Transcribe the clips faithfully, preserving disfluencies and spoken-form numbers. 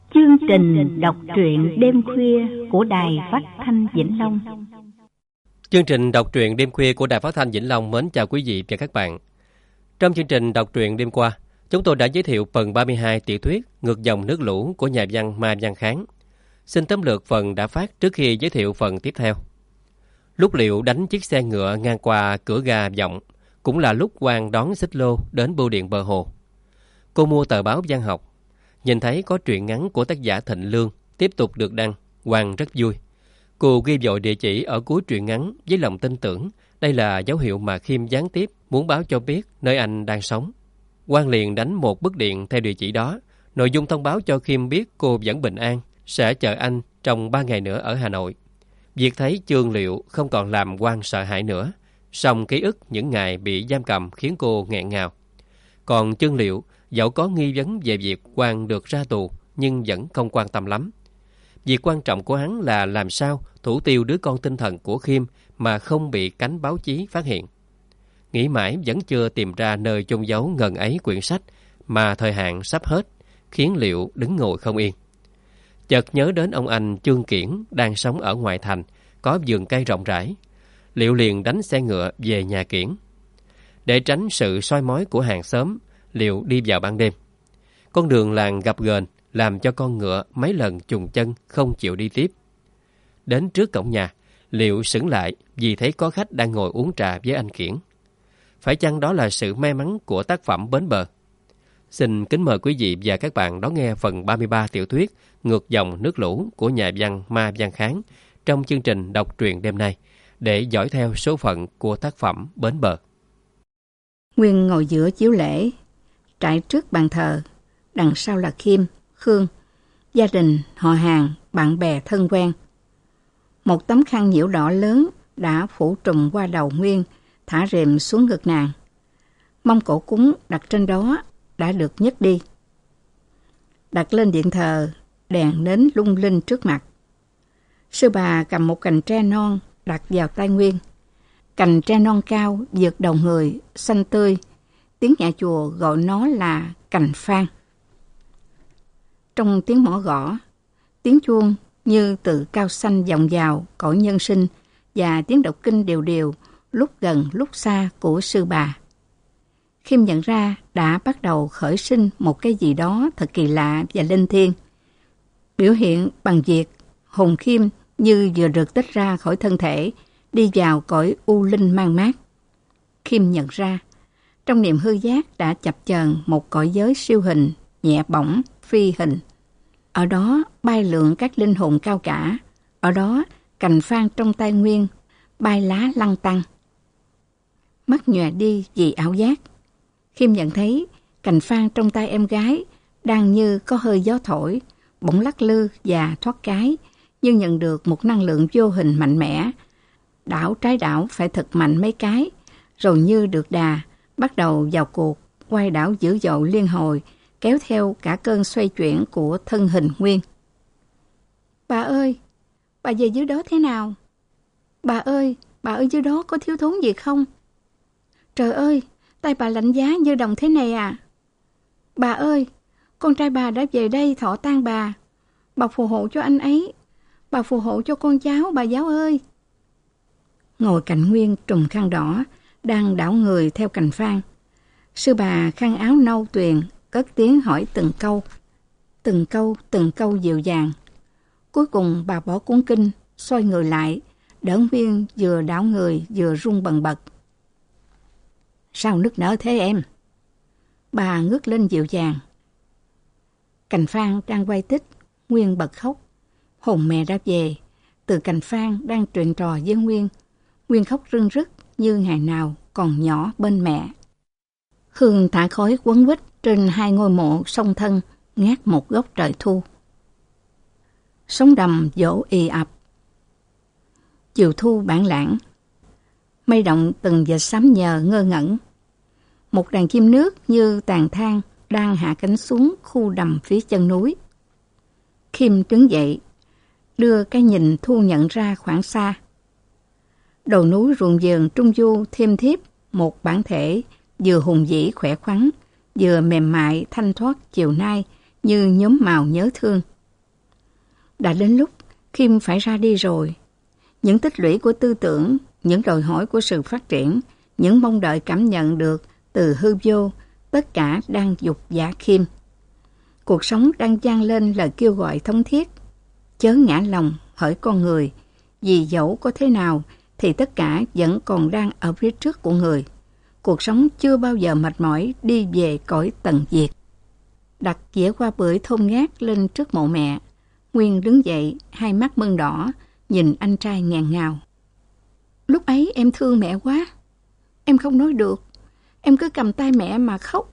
Chương trình đọc truyện đêm khuya của Đài Phát thanh Vĩnh Long. Chương trình đọc truyện đêm khuya của Đài Phát thanh Vĩnh Long mến chào quý vị và các bạn. Trong chương trình đọc truyện đêm qua, chúng tôi đã giới thiệu phần ba mươi hai tiểu thuyết Ngược dòng nước lũ của nhà văn Ma Văn Kháng. Xin tóm lược phần đã phát trước khi giới thiệu phần tiếp theo. Lúc Liệu đánh chiếc xe ngựa ngang qua cửa ga Vọng, cũng là lúc Quang đón xích lô đến bưu điện bờ hồ. Cô mua tờ báo văn học, nhìn thấy có truyện ngắn của tác giả Thịnh Lương tiếp tục được đăng, Quang rất vui. Cô ghi vội địa chỉ ở cuối truyện ngắn với lòng tin tưởng đây là dấu hiệu mà Khiêm gián tiếp muốn báo cho biết nơi anh đang sống. Quang liền đánh một bức điện theo địa chỉ đó, nội dung thông báo cho Khiêm biết cô vẫn bình an, sẽ chờ anh trong ba ngày nữa ở Hà Nội. Việc thấy Chương Liệu không còn làm Quang sợ hãi nữa, song ký ức những ngày bị giam cầm khiến cô nghẹn ngào. Còn Chương Liệu dẫu có nghi vấn về việc Quang được ra tù nhưng vẫn không quan tâm lắm. Việc quan trọng của hắn là làm sao thủ tiêu đứa con tinh thần của Khiêm mà không bị cánh báo chí phát hiện. Nghĩ mãi vẫn chưa tìm ra nơi chôn giấu ngần ấy quyển sách mà thời hạn sắp hết, khiến Liệu đứng ngồi không yên. Chợt nhớ đến ông anh Chương Kiển đang sống ở ngoại thành, có vườn cây rộng rãi. Liệu liền đánh xe ngựa về nhà Kiển. Để tránh sự soi mói của hàng xóm, Liệu đi vào ban đêm. Con đường làng gập ghềnh làm cho con ngựa mấy lần chùng chân không chịu đi tiếp. Đến trước cổng nhà, Liệu sững lại vì thấy có khách đang ngồi uống trà với anh Kiển. Phải chăng đó là sự may mắn của tác phẩm Bến Bờ? Xin kính mời quý vị và các bạn đón nghe phần ba mươi ba tiểu thuyết Ngược dòng nước lũ của nhà văn Ma Văn Kháng trong chương trình đọc truyện đêm nay, để dõi theo số phận của tác phẩm Bến Bờ. Nguyên ngồi giữa chiếu lễ, trải trước bàn thờ, đằng sau là Khiêm, Khương, gia đình, họ hàng, bạn bè thân quen. Một tấm khăn nhiễu đỏ lớn đã phủ trùm qua đầu Nguyên, thả rèm xuống ngực nàng. Mông cổ cúng đặt trên đó đã được nhấc đi. Đặt lên điện thờ, đèn nến lung linh trước mặt. Sư bà cầm một cành tre non đặt vào tay Nguyên. Cành tre non cao, vượt đầu người, xanh tươi. Tiếng nhà chùa gọi nó là cành phan. Trong tiếng mõ gõ, tiếng chuông như từ cao xanh vọng vào cõi nhân sinh và tiếng đọc kinh đều đều, lúc gần lúc xa của sư bà. Khiêm nhận ra đã bắt đầu khởi sinh một cái gì đó thật kỳ lạ và linh thiêng. Biểu hiện bằng việc hồn Khiêm như vừa được tách ra khỏi thân thể, đi vào cõi u linh mang mát. Khiêm nhận ra, trong niềm hư giác đã chập chờn một cõi giới siêu hình, nhẹ bỏng, phi hình. Ở đó bay lượn các linh hồn cao cả, ở đó cành phan trong tay Nguyên, bay lá lăng tăng. Mắt nhòe đi vì ảo giác. Khiêm nhận thấy cành phan trong tay em gái đang như có hơi gió thổi, bỗng lắc lư và thoát cái, như nhận được một năng lượng vô hình mạnh mẽ. Đảo trái đảo phải thật mạnh mấy cái, rồi như được đà, bắt đầu vào cuộc, quay đảo dữ dội liên hồi, kéo theo cả cơn xoay chuyển của thân hình Nguyên. Bà ơi, bà về dưới đó thế nào? Bà ơi, bà ở dưới đó có thiếu thốn gì không? Trời ơi, tay bà lạnh giá như đồng thế này à? Bà ơi, con trai bà đã về đây thọ tang bà. Bà phù hộ cho anh ấy. Bà phù hộ cho con cháu, bà giáo ơi. Ngồi cạnh Nguyên trùm khăn đỏ, đang đảo người theo cành phan. Sư bà khăn áo nâu tuyền, cất tiếng hỏi từng câu. Từng câu, từng câu dịu dàng. Cuối cùng bà bỏ cuốn kinh, xoay người lại, đỡ Nguyên vừa đảo người vừa run bần bật. Sao nức nở thế em? Bà ngước lên dịu dàng. Cành phan đang quay tích, Nguyên bật khóc. Hồn mẹ đã về, từ cành phan đang chuyện trò với Nguyên. Nguyên khóc rưng rức như ngày nào còn nhỏ bên mẹ. Hương thả khói quấn quýt trên hai ngôi mộ song thân, ngát một góc trời thu. Sóng đầm dỗ ì ập. Chiều thu bản lãng. Mây động từng vệt xám nhờ ngơ ngẩn. Một đàn chim nước như tàn than đang hạ cánh xuống khu đầm phía chân núi. Khiêm đứng dậy, đưa cái nhìn thu nhận ra khoảng xa. Đầu núi ruộng vườn trung du thêm thiếp một bản thể vừa hùng vĩ khỏe khoắn, vừa mềm mại thanh thoát chiều nay như nhóm màu nhớ thương. Đã đến lúc Khiêm phải ra đi rồi. Những tích lũy của tư tưởng, những đòi hỏi của sự phát triển, những mong đợi cảm nhận được từ hư vô, tất cả đang dục dã Khiêm. Cuộc sống đang vang lên lời kêu gọi thống thiết. Chớ ngã lòng hỡi con người, vì dẫu có thế nào thì tất cả vẫn còn đang ở phía trước của người. Cuộc sống chưa bao giờ mệt mỏi đi về cõi tận diệt. Đặt dĩa qua bưởi thơm ngát lên trước mộ mẹ. Nguyên đứng dậy, hai mắt mơn đỏ, nhìn anh trai ngàn ngào. Lúc ấy em thương mẹ quá. Em không nói được. Em cứ cầm tay mẹ mà khóc.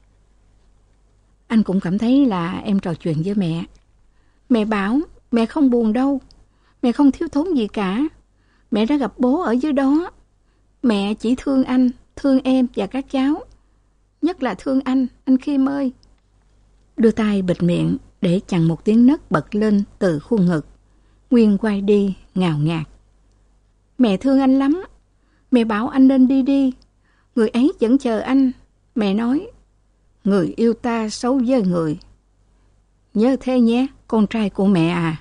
Anh cũng cảm thấy là em trò chuyện với mẹ. Mẹ bảo mẹ không buồn đâu. Mẹ không thiếu thốn gì cả. Mẹ đã gặp bố ở dưới đó. Mẹ chỉ thương anh, thương em và các cháu. Nhất là thương anh, anh Khiêm ơi. Đưa tay bịt miệng để chặn một tiếng nấc bật lên từ khuôn ngực. Nguyên quay đi, ngào ngạt. Mẹ thương anh lắm. Mẹ bảo anh nên đi đi. Người ấy vẫn chờ anh. Mẹ nói, người yêu ta xấu với người. Nhớ thế nhé, con trai của mẹ à.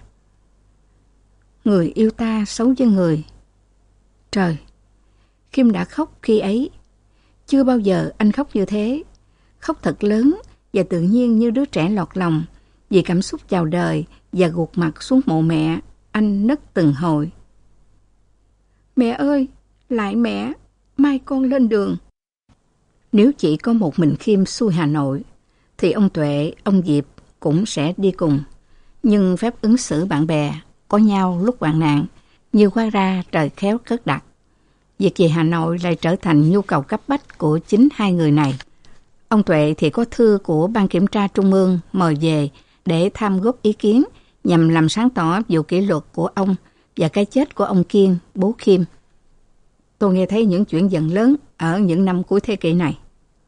Người yêu ta xấu với người. Trời, Khiêm đã khóc khi ấy. Chưa bao giờ anh khóc như thế. Khóc thật lớn và tự nhiên như đứa trẻ lọt lòng. Vì cảm xúc chào đời và gục mặt xuống mộ mẹ, anh nấc từng hồi. Mẹ ơi, lại mẹ, mai con lên đường. Nếu chỉ có một mình Khiêm xuôi Hà Nội, thì ông Tuệ, ông Diệp cũng sẽ đi cùng. Nhưng phép ứng xử bạn bè, có nhau lúc hoạn nạn, như hóa ra trời khéo cất đặt. Việc về Hà Nội lại trở thành nhu cầu cấp bách của chính hai người này. Ông Tuệ thì có thư của Ban Kiểm tra Trung ương mời về để tham góp ý kiến nhằm làm sáng tỏ vụ kỷ luật của ông và cái chết của ông Kiên, bố Khiêm. Tôi nghe thấy những chuyện giận lớn ở những năm cuối thế kỷ này.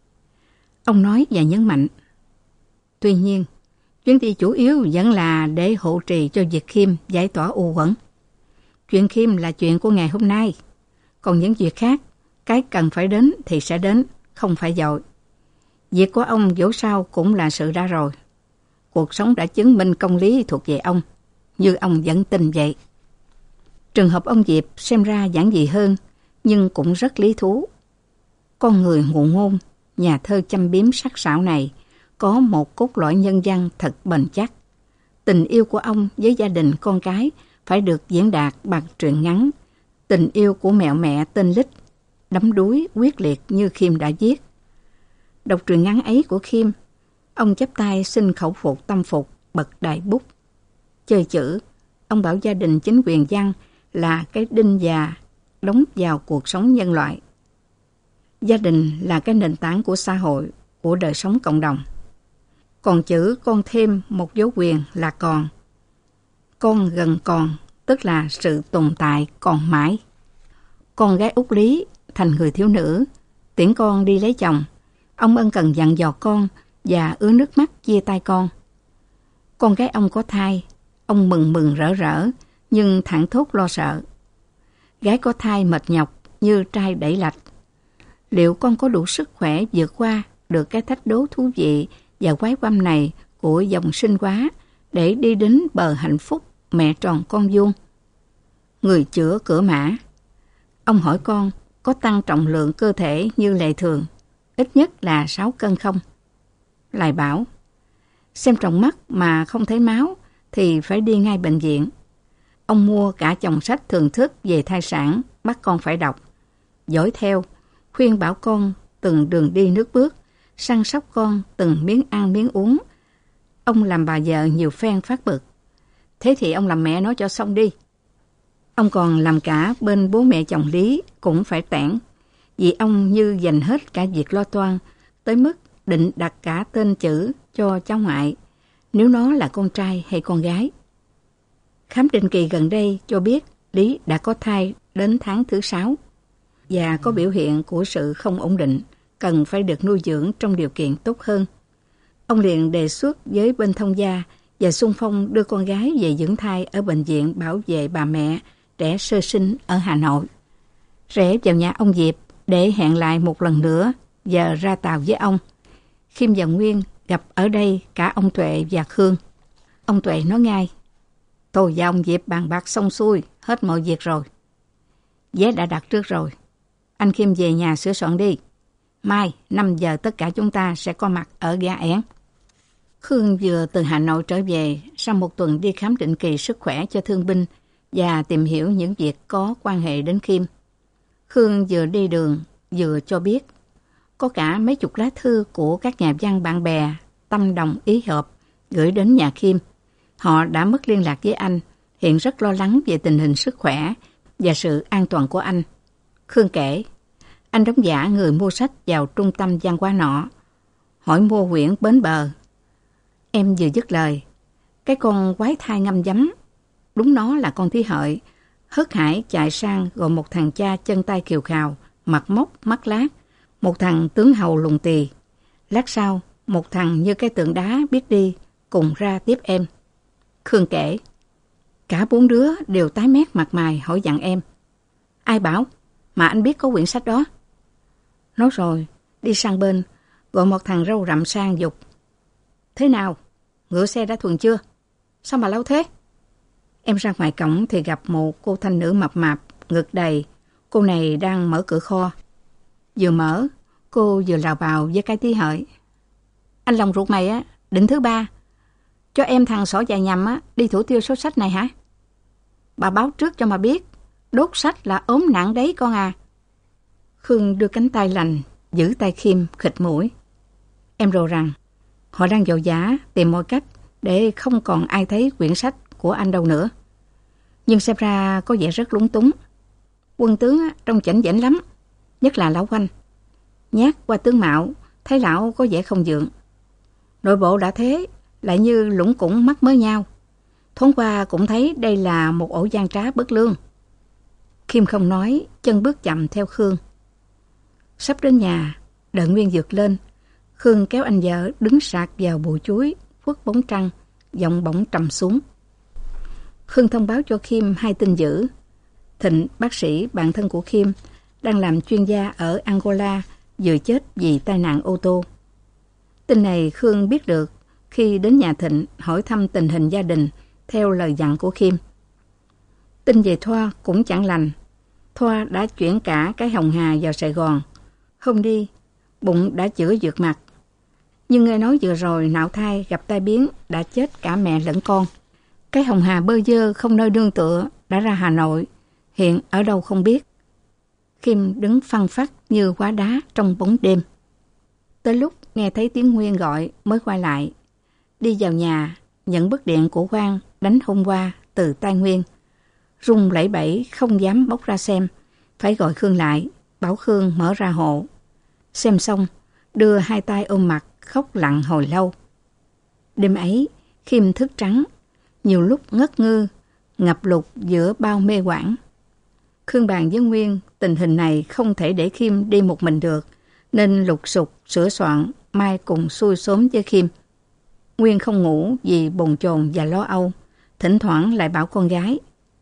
Ông nói và nhấn mạnh. Tuy nhiên, chuyến đi chủ yếu vẫn là để hộ trì cho việc Khiêm giải tỏa u uẩn. Chuyện Khiêm là chuyện của ngày hôm nay. Còn những việc khác, cái cần phải đến thì sẽ đến, không phải vội. Việc của ông dẫu sao cũng là sự đã rồi. Cuộc sống đã chứng minh công lý thuộc về ông, như ông vẫn tin vậy. Trường hợp ông Diệp xem ra giản dị hơn, nhưng cũng rất lý thú. Con người ngụ ngôn, nhà thơ châm biếm sắc sảo này, có một cốt lõi nhân văn thật bền chắc. Tình yêu của ông với gia đình con cái phải được diễn đạt bằng truyện ngắn. Tình yêu của mẹ mẹ tên Lích, đắm đuối quyết liệt như Khiêm đã viết. Đọc truyện ngắn ấy của Khiêm, ông chắp tay xin khẩu phục tâm phục bậc đại bút. Chơi chữ, ông bảo gia đình chính quyền văn là cái đinh già đóng vào cuộc sống nhân loại. Gia đình là cái nền tảng của xã hội, của đời sống cộng đồng. Còn chữ con thêm một dấu quyền là còn. Con gần còn, tức là sự tồn tại còn mãi. Con gái út Lý thành người thiếu nữ, tiễn con đi lấy chồng. Ông ân cần dặn dò con và ứa nước mắt chia tay con. Con gái ông có thai, ông mừng mừng rỡ rỡ, nhưng thảng thốt lo sợ. Gái có thai mệt nhọc như trai đẩy lạch. Liệu con có đủ sức khỏe vượt qua được cái thách đố thú vị và quái quăm này của dòng sinh hóa để đi đến bờ hạnh phúc mẹ tròn con vuông? Người chữa cửa mã. Ông hỏi con có tăng trọng lượng cơ thể như lệ thường, ít nhất là sáu cân không? Lại bảo, xem trong mắt mà không thấy máu thì phải đi ngay bệnh viện. Ông mua cả chồng sách thường thức về thai sản, bắt con phải đọc. Dõi theo, khuyên bảo con từng đường đi nước bước, săn sóc con từng miếng ăn miếng uống. Ông làm bà vợ nhiều phen phát bực. Thế thì ông làm mẹ nó cho xong đi. Ông còn làm cả bên bố mẹ chồng Lý cũng phải tẻn, vì ông như dành hết cả việc lo toan, tới mức định đặt cả tên chữ cho cháu ngoại, nếu nó là con trai hay con gái. Khám định kỳ gần đây cho biết Lý đã có thai đến tháng thứ sáu và có biểu hiện của sự không ổn định, cần phải được nuôi dưỡng trong điều kiện tốt hơn. Ông liền đề xuất với bên thông gia và xung phong đưa con gái về dưỡng thai ở bệnh viện bảo vệ bà mẹ trẻ sơ sinh ở Hà Nội. Rẽ vào nhà ông Diệp để hẹn lại một lần nữa giờ ra tàu với ông. Khiêm và Nguyên gặp ở đây cả ông Tuệ và Khương. Ông Tuệ nói ngay, Tôi và ông Diệp bàn bạc xong xuôi, hết mọi việc rồi. Vé đã đặt trước rồi. Anh Khiêm về nhà sửa soạn đi. Mai, năm giờ tất cả chúng ta sẽ có mặt ở Ga Én. Khương vừa từ Hà Nội trở về sau một tuần đi khám định kỳ sức khỏe cho thương binh và tìm hiểu những việc có quan hệ đến Khiêm. Khương vừa đi đường vừa cho biết có cả mấy chục lá thư của các nhà văn bạn bè tâm đồng ý hợp gửi đến nhà Khiêm. Họ đã mất liên lạc với anh, hiện rất lo lắng về tình hình sức khỏe và sự an toàn của anh. Khương kể, anh đóng giả người mua sách vào trung tâm văn hóa nọ, hỏi mua quyển Bến Bờ. Em vừa dứt lời, cái con quái thai ngâm giấm, đúng nó là con Thí Hợi, hớt hải chạy sang gọi một thằng cha chân tay kiều khào, mặt mốc, mắt lác, một thằng tướng hầu lùng tì. Lát sau, một thằng như cái tượng đá biết đi, cùng ra tiếp em. Khương kể, cả bốn đứa đều tái mét mặt mày hỏi dặn em. Ai bảo mà anh biết có quyển sách đó? Nói rồi, đi sang bên, gọi một thằng râu rậm sang dục. Thế nào? Ngựa xe đã thuần chưa? Sao mà lâu thế? Em ra ngoài cổng thì gặp một cô thanh nữ mập mạp, ngực đầy. Cô này đang mở cửa kho. Vừa mở, cô vừa lào bào với cái Thí Hợi. Anh lòng ruột mày á, định thứ ba. Cho em thằng xỏ dài nhằm á, đi thủ tiêu số sách này hả? Bà báo trước cho mà biết, đốt sách là ốm nặng đấy con à. Khương đưa cánh tay lành, giữ tay Khiêm khịt mũi. Em rồ rằng, họ đang dội vã tìm mọi cách để không còn ai thấy quyển sách của anh đâu nữa. Nhưng xem ra có vẻ rất lúng túng. Quân tướng trông chảnh vảnh lắm, nhất là lão Oanh. Nhát qua tướng mạo, thấy lão có vẻ không vượng. Nội bộ đã thế, lại như lũng củng mắt mới nhau. Thoáng qua cũng thấy đây là một ổ gian trá bất lương. Khiêm không nói, chân bước chậm theo Khương. Sắp đến nhà, đợi Nguyên vượt lên. Khương kéo anh vợ đứng sạc vào bụi chuối, khuất bóng trăng, giọng bỗng trầm xuống. Khương thông báo cho Khiêm hai tin dữ. Thịnh, bác sĩ bạn thân của Khiêm, đang làm chuyên gia ở Angola, vừa chết vì tai nạn ô tô. Tin này Khương biết được khi đến nhà Thịnh hỏi thăm tình hình gia đình theo lời dặn của Khiêm. Tin về Thoa cũng chẳng lành. Thoa đã chuyển cả cái Hồng Hà vào Sài Gòn. Hôm đi, bụng đã chữa vượt mặt. Nhưng nghe nói vừa rồi nạo thai gặp tai biến, đã chết cả mẹ lẫn con. Cái Hồng Hà bơ vơ không nơi nương tựa, đã ra Hà Nội, hiện ở đâu không biết. Khiêm đứng phăng phắc như hóa đá trong bóng đêm. Tới lúc nghe thấy tiếng Nguyên gọi mới quay lại. Đi vào nhà, nhận bức điện của Quang đánh hôm qua từ tay Nguyên. Run lẩy bẩy không dám bóc ra xem, phải gọi Khương lại, bảo Khương mở ra hộ. Xem xong, đưa hai tay ôm mặt, khóc lặng hồi lâu. Đêm ấy, Khiêm thức trắng, nhiều lúc ngất ngư, ngập lụt giữa bao mê quảng. Khương bàn với Nguyên, tình hình này không thể để Khiêm đi một mình được, nên lục sục, sửa soạn, mai cùng xuôi xóm với Khiêm. Nguyên không ngủ vì bồn chồn và lo âu, thỉnh thoảng lại bảo con gái.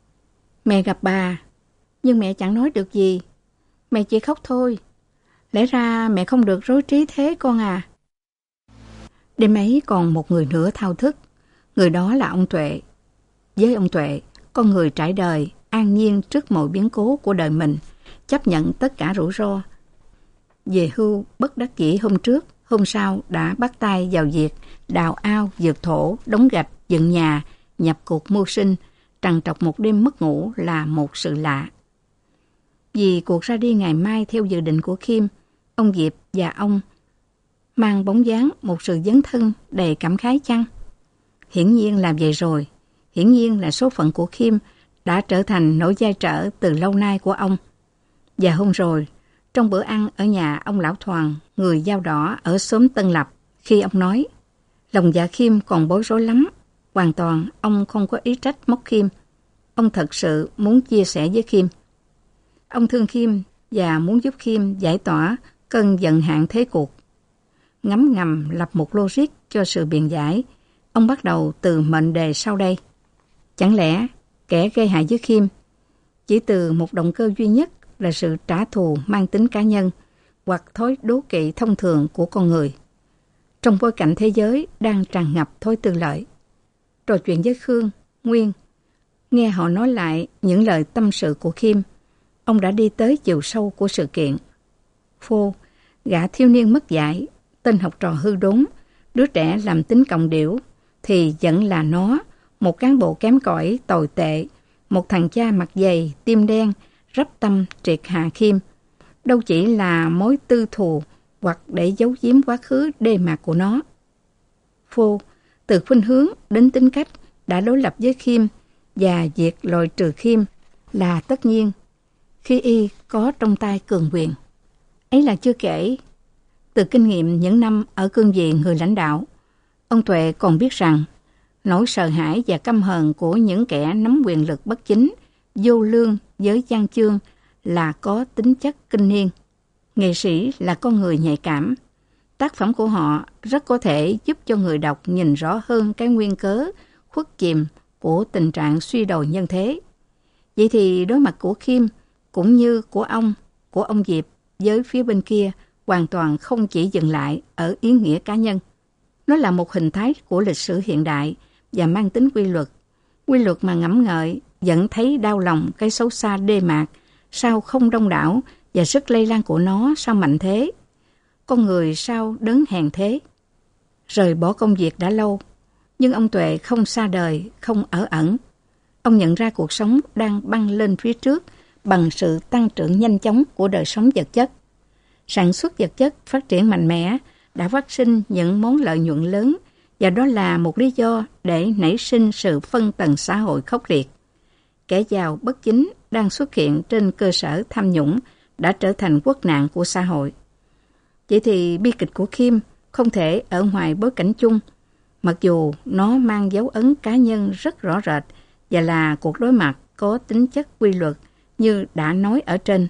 Mẹ gặp bà, nhưng mẹ chẳng nói được gì. Mẹ chỉ khóc thôi. Lẽ ra mẹ không được rối trí thế con à. Đêm ấy còn một người nữa thao thức. Người đó là ông Tuệ. Với ông Tuệ, con người trải đời, an nhiên trước mọi biến cố của đời mình, chấp nhận tất cả rủi ro. Về hưu, bất đắc dĩ hôm trước, hôm sau đã bắt tay vào việc đào ao, dược thổ, đóng gạch, dựng nhà, nhập cuộc mưu sinh, trằn trọc một đêm mất ngủ là một sự lạ. Vì cuộc ra đi ngày mai theo dự định của Khiêm, ông Diệp và ông mang bóng dáng một sự dấn thân đầy cảm khái chăng? Hiển nhiên là vậy rồi. Hiển nhiên là số phận của Khiêm đã trở thành nỗi dai trở từ lâu nay của ông. Và hôm rồi, trong bữa ăn ở nhà ông Lão Thoàn, người dao đỏ ở xóm Tân Lập, khi ông nói, lòng dạ Khiêm còn bối rối lắm. Hoàn toàn ông không có ý trách móc Khiêm. Ông thật sự muốn chia sẻ với Khiêm. Ông thương Khiêm và muốn giúp Khiêm giải tỏa cơn giận hạn thế cuộc. Ngấm ngầm lập một logic cho sự biện giải. Ông bắt đầu từ mệnh đề sau đây. Chẳng lẽ kẻ gây hại với Khiêm chỉ từ một động cơ duy nhất là sự trả thù mang tính cá nhân hoặc thói đố kỵ thông thường của con người? Trong bối cảnh thế giới đang tràn ngập thói tư lợi. Trò chuyện với Khương, Nguyên, Nghe họ nói lại những lời tâm sự của Khiêm, ông đã đi tới chiều sâu của sự kiện. Phô, gã thiếu niên mất dạy, tên học trò hư đốn, đứa trẻ làm tính cộng điểu, thì vẫn là nó, một cán bộ kém cỏi, tồi tệ, một thằng cha mặt dày, tim đen, rắp tâm triệt hạ Khiêm. Đâu chỉ là mối tư thù hoặc để giấu giếm quá khứ đê mạc của nó. Phô, từ khuynh hướng đến tính cách đã đối lập với Khiêm, và việc loại trừ Khiêm là tất nhiên khi y có trong tay cường quyền. Ấy là chưa kể, từ kinh nghiệm những năm ở cương vị người lãnh đạo, ông Tuệ còn biết rằng nỗi sợ hãi và căm hờn của những kẻ nắm quyền lực bất chính, vô lương với văn chương là có tính chất kinh niên. Nghệ sĩ là con người nhạy cảm. Tác phẩm của họ rất có thể giúp cho người đọc nhìn rõ hơn cái nguyên cớ khuất chìm của tình trạng suy đồi nhân thế. Vậy thì đối mặt của Khiêm cũng như của ông, của ông Diệp với phía bên kia hoàn toàn không chỉ dừng lại ở ý nghĩa cá nhân. Nó là một hình thái của lịch sử hiện đại và mang tính quy luật. Quy luật mà ngẫm ngợi vẫn thấy đau lòng cái xấu xa đê mạc, sao không đông đảo và sức lây lan của nó sao mạnh thế. Con người sao đấng hèn thế. Rời bỏ công việc đã lâu, nhưng ông Tuệ không xa đời, không ở ẩn. Ông nhận ra cuộc sống đang băng lên phía trước bằng sự tăng trưởng nhanh chóng của đời sống vật chất. Sản xuất vật chất phát triển mạnh mẽ đã phát sinh những món lợi nhuận lớn, và đó là một lý do để nảy sinh sự phân tầng xã hội khốc liệt. Kẻ giàu bất chính đang xuất hiện trên cơ sở tham nhũng đã trở thành quốc nạn của xã hội. Vậy thì bi kịch của Khiêm không thể ở ngoài bối cảnh chung, mặc dù nó mang dấu ấn cá nhân rất rõ rệt và là cuộc đối mặt có tính chất quy luật như đã nói ở trên.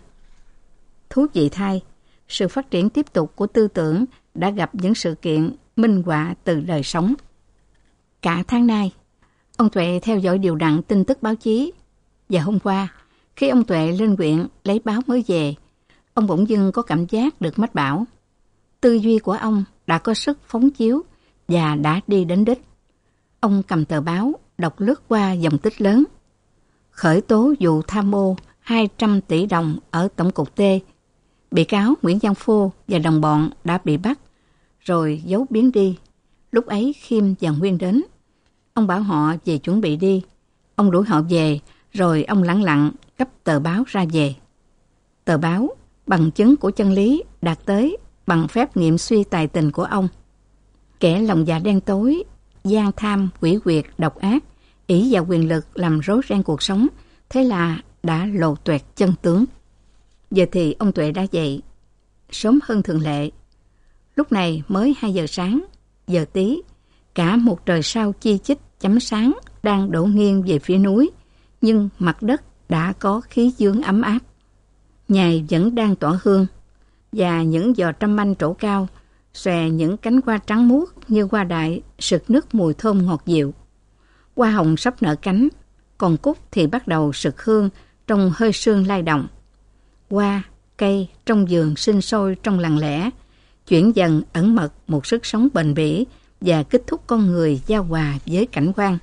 Thú vị thay, sự phát triển tiếp tục của tư tưởng đã gặp những sự kiện minh họa từ đời sống. Cả tháng nay, ông Tuệ theo dõi điều đặn tin tức báo chí, và hôm qua, khi ông Tuệ lên huyện lấy báo mới về, ông bỗng dưng có cảm giác được mách bảo. Tư duy của ông đã có sức phóng chiếu và đã đi đến đích. Ông cầm tờ báo, đọc lướt qua dòng tích lớn. Khởi tố vụ tham ô hai trăm tỷ đồng ở Tổng cục T. Bị cáo Nguyễn Văn Phô và đồng bọn đã bị bắt, rồi giấu biến đi. Lúc ấy Khiêm và Nguyên đến. Ông bảo họ về chuẩn bị đi. Ông đuổi họ về, rồi ông lẳng lặng cấp tờ báo ra về. Tờ báo, bằng chứng của chân lý, đạt tới bằng phép nghiệm suy tài tình của ông. Kẻ lòng dạ đen tối, gian tham, quỷ quyệt, độc ác, ỷ vào quyền lực làm rối ren cuộc sống, thế là đã lộ toẹt chân tướng. Giờ thì ông Tuệ đã dậy, sớm hơn thường lệ. Lúc này mới hai giờ sáng, giờ tí, cả một trời sao chi chít chấm sáng đang đổ nghiêng về phía núi, nhưng mặt đất đã có khí dương ấm áp. Nhài vẫn đang tỏa hương, và những giò trăm manh trổ cao xòe những cánh hoa trắng muốt như hoa đại sực nức mùi thơm ngọt dịu. Hoa hồng sắp nở cánh, còn cúc thì bắt đầu sực hương trong hơi sương lay động. Hoa, cây trong vườn sinh sôi trong lặng lẽ, chuyển dần ẩn mật một sức sống bền bỉ và kích thúc con người giao hòa với cảnh quan.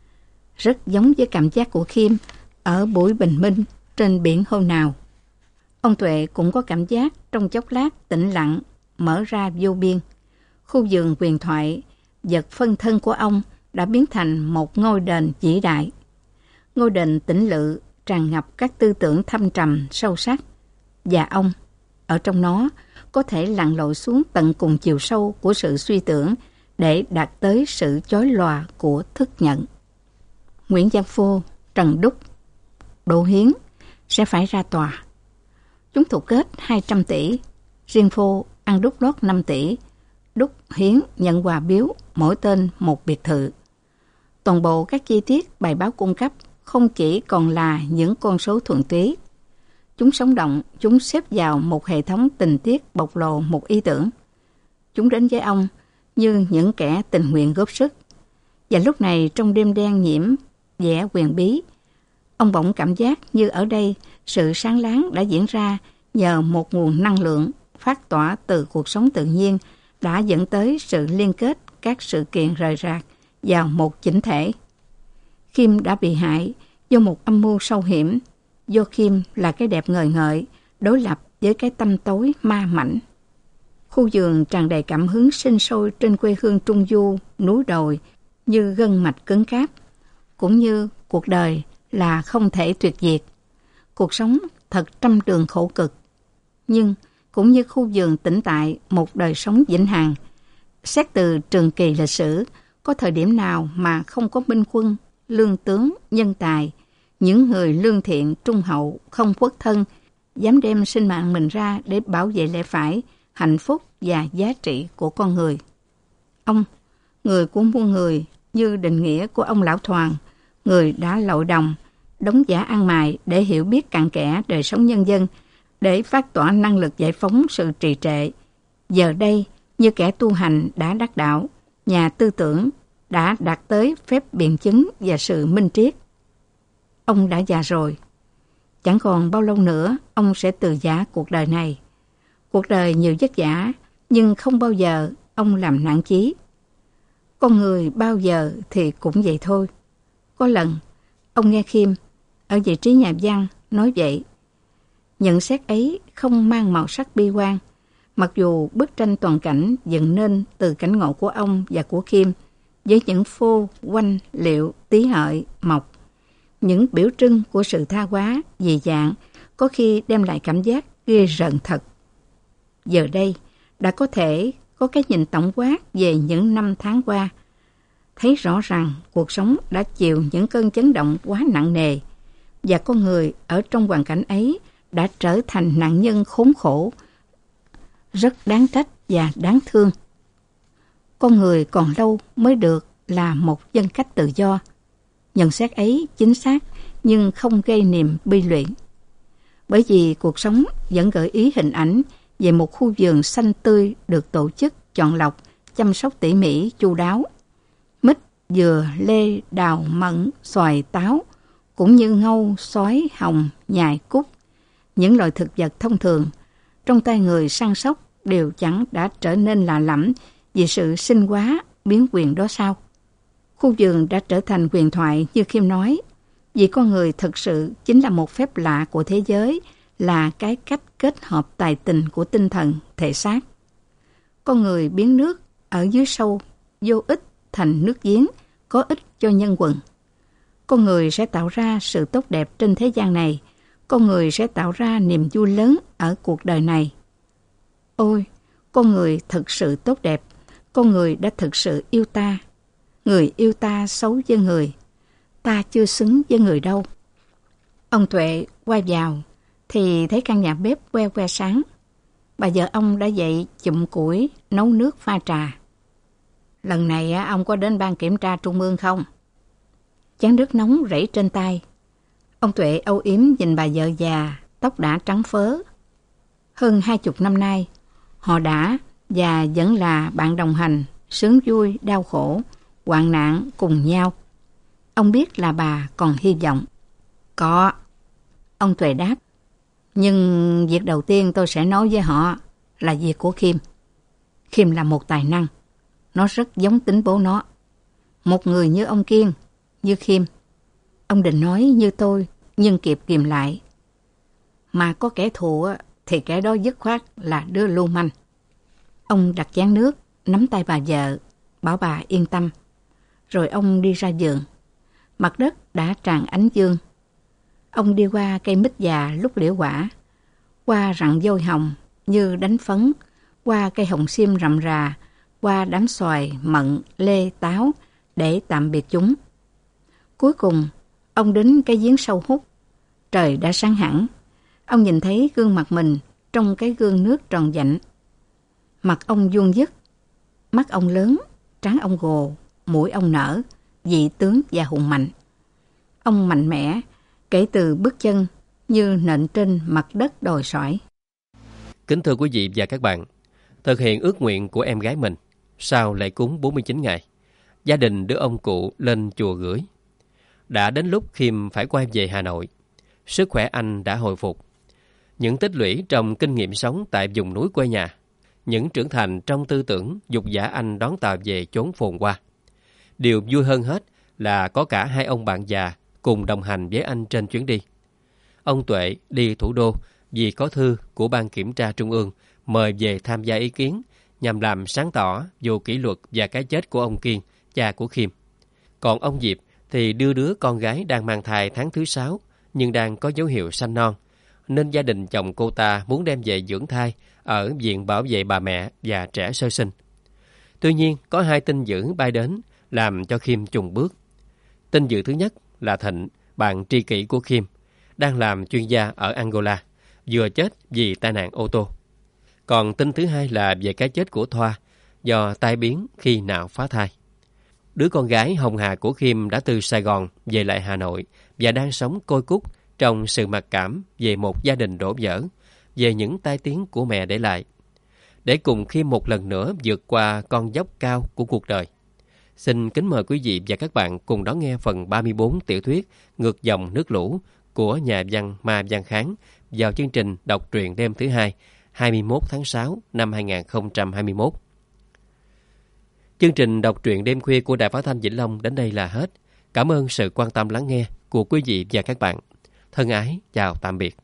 Rất giống với cảm giác của Khiêm ở buổi bình minh trên biển hôm nào. Ông Tuệ cũng có cảm giác trong chốc lát tĩnh lặng mở ra vô biên. Khu vườn huyền thoại, vật phân thân của ông đã biến thành một ngôi đền vĩ đại. Ngôi đền tĩnh lự tràn ngập các tư tưởng thâm trầm sâu sắc, và ông ở trong nó có thể lặn lội xuống tận cùng chiều sâu của sự suy tưởng để đạt tới sự chói lòa của thức nhận. Nguyễn Văn Phô, Trần Đúc, Đỗ Hiến sẽ phải ra tòa. Chúng thụ kết hai trăm tỷ, riêng Phô ăn đút lót năm tỷ, Đúc, Hiến nhận quà biếu mỗi tên một biệt thự. Toàn bộ các chi tiết bài báo cung cấp không chỉ còn là những con số thuần túy. Chúng sống động, chúng xếp vào một hệ thống tình tiết bộc lộ một ý tưởng. Chúng đến với ông như những kẻ tình nguyện góp sức. Và lúc này trong đêm đen nhiễm vẻ huyền bí, ông bỗng cảm giác như ở đây sự sáng láng đã diễn ra nhờ một nguồn năng lượng phát tỏa từ cuộc sống tự nhiên đã dẫn tới sự liên kết các sự kiện rời rạc vào một chỉnh thể. Khiêm đã bị hại do một âm mưu sâu hiểm. Joachim là cái đẹp ngời ngợi, đối lập với cái tăm tối ma mảnh. Khu vườn tràn đầy cảm hứng sinh sôi trên quê hương trung du, núi đồi như gân mạch cứng cáp, cũng như cuộc đời là không thể tuyệt diệt. Cuộc sống thật trăm đường khổ cực, nhưng cũng như khu vườn tĩnh tại một đời sống vĩnh hằng. Xét từ trường kỳ lịch sử, có thời điểm nào mà không có binh quân, lương tướng, nhân tài, những người lương thiện, trung hậu, không khuất thân, dám đem sinh mạng mình ra để bảo vệ lẽ phải, hạnh phúc và giá trị của con người. Ông, người của muôn người, như định nghĩa của ông Lão Thoàn, người đã lội đồng, đóng giả ăn mài để hiểu biết cặn kẽ đời sống nhân dân, để phát tỏa năng lực giải phóng sự trì trệ. Giờ đây, như kẻ tu hành đã đắc đạo, nhà tư tưởng đã đạt tới phép biện chứng và sự minh triết. Ông đã già rồi. Chẳng còn bao lâu nữa, ông sẽ từ giã cuộc đời này. Cuộc đời nhiều vất vả, nhưng không bao giờ ông làm nản chí. Con người bao giờ thì cũng vậy thôi. Có lần, ông nghe Khiêm, ở vị trí nhà văn, nói vậy. Nhận xét ấy không mang màu sắc bi quan, mặc dù bức tranh toàn cảnh dựng nên từ cảnh ngộ của ông và của Khiêm, với những phô, quanh, liệu, tí hợi, mộc, những biểu trưng của sự tha hóa, dị dạng, có khi đem lại cảm giác ghê rợn thật. Giờ đây, đã có thể có cái nhìn tổng quát về những năm tháng qua, thấy rõ rằng cuộc sống đã chịu những cơn chấn động quá nặng nề, và con người ở trong hoàn cảnh ấy đã trở thành nạn nhân khốn khổ, rất đáng trách và đáng thương. Con người còn lâu mới được là một nhân cách tự do. Nhận xét ấy chính xác nhưng không gây niềm bi lụy. Bởi vì cuộc sống vẫn gợi ý hình ảnh về một khu vườn xanh tươi được tổ chức, chọn lọc, chăm sóc tỉ mỉ, chu đáo. Mít, dừa, lê, đào, mận, xoài, táo, cũng như ngâu, xoái, hồng, nhài, cúc, những loại thực vật thông thường, trong tay người săn sóc đều chẳng đã trở nên lạ lẫm vì sự sinh hóa, biến quyền đó sao? Khu vườn đã trở thành huyền thoại như Khiêm nói, vì con người thực sự chính là một phép lạ của thế giới, là cái cách kết hợp tài tình của tinh thần, thể xác. Con người biến nước ở dưới sâu, vô ích thành nước giếng, có ích cho nhân quần. Con người sẽ tạo ra sự tốt đẹp trên thế gian này, con người sẽ tạo ra niềm vui lớn ở cuộc đời này. Ôi, con người thực sự tốt đẹp, con người đã thực sự yêu ta. Người yêu ta xấu với người, ta chưa xứng với người đâu. Ông Tuệ quay vào thì thấy căn nhà bếp que que sáng. Bà vợ ông đã dậy chụm củi, nấu nước pha trà. Lần này ông có đến ban kiểm tra trung ương không? Chén nước nóng rảy trên tay. Ông Tuệ âu yếm nhìn bà vợ già, tóc đã trắng phớ. Hơn hai chục năm nay, họ đã và vẫn là bạn đồng hành, sướng vui, đau khổ, hoạn nạn cùng nhau. Ông biết là bà còn hy vọng. Có. Ông Tuệ đáp. Nhưng việc đầu tiên tôi sẽ nói với họ là việc của Khiêm. Khiêm là một tài năng. Nó rất giống tính bố nó. Một người như ông Kiên, như Khiêm. Ông định nói như tôi, nhưng kịp kìm lại. Mà có kẻ thù thì kẻ đó dứt khoát là đứa lưu manh. Ông đặt chén nước, nắm tay bà vợ, bảo bà yên tâm. Rồi ông đi ra vườn. Mặt đất đã tràn ánh dương. Ông đi qua cây mít già lúc liễu quả, qua rặng dâu hồng như đánh phấn, qua cây hồng xiêm rậm rà, qua đám xoài, mận, lê, táo để tạm biệt chúng. Cuối cùng, ông đến cái giếng sâu hút. Trời đã sáng hẳn. Ông nhìn thấy gương mặt mình trong cái gương nước tròn vạnh. Mặt ông vuông vức, mắt ông lớn, trán ông gồ, mũi ông nở, dị tướng và hùng mạnh. Ông mạnh mẽ, kể từ bước chân như nện trên mặt đất đồi sỏi. Kính thưa quý vị và các bạn, thực hiện ước nguyện của em gái mình, sau lễ cúng bốn mươi chín ngày, gia đình đưa ông cụ lên chùa gửi. Đã đến lúc Khiêm phải quay về Hà Nội. Sức khỏe anh đã hồi phục. Những tích lũy trong kinh nghiệm sống tại vùng núi quê nhà, những trưởng thành trong tư tưởng dục giả anh đón tàu về chốn phồn hoa. Điều vui hơn hết là có cả hai ông bạn già cùng đồng hành với anh trên chuyến đi. Ông Tuệ đi thủ đô vì có thư của Ban Kiểm tra Trung ương mời về tham gia ý kiến nhằm làm sáng tỏ vụ kỷ luật và cái chết của ông Kiên, cha của Khiêm. Còn ông Diệp thì đưa đứa con gái đang mang thai tháng thứ sáu nhưng đang có dấu hiệu sanh non, nên gia đình chồng cô ta muốn đem về dưỡng thai ở Viện Bảo vệ Bà Mẹ và Trẻ Sơ sinh. Tuy nhiên, có hai tin dữ bay đến làm cho Khiêm chùng bước. Tin dữ thứ nhất là Thịnh, bạn tri kỷ của Khiêm, đang làm chuyên gia ở Angola, vừa chết vì tai nạn ô tô. Còn tin thứ hai là về cái chết của Thoa do tai biến khi nạo phá thai. Đứa con gái hồng hà của Khiêm đã từ Sài Gòn về lại Hà Nội và đang sống côi cút trong sự mặc cảm về một gia đình đổ vỡ, về những tai tiếng của mẹ để lại, để cùng Khiêm một lần nữa vượt qua con dốc cao của cuộc đời. Xin kính mời quý vị và các bạn cùng đón nghe phần ba mươi bốn tiểu thuyết Ngược dòng nước lũ của nhà văn Ma Văn Kháng vào chương trình đọc truyện đêm thứ hai, hai mươi mốt tháng sáu năm hai nghìn không trăm hai mươi mốt. Chương trình đọc truyện đêm khuya của Đài Phát thanh Vĩnh Long đến đây là hết. Cảm ơn sự quan tâm lắng nghe của quý vị và các bạn. Thân ái, chào tạm biệt.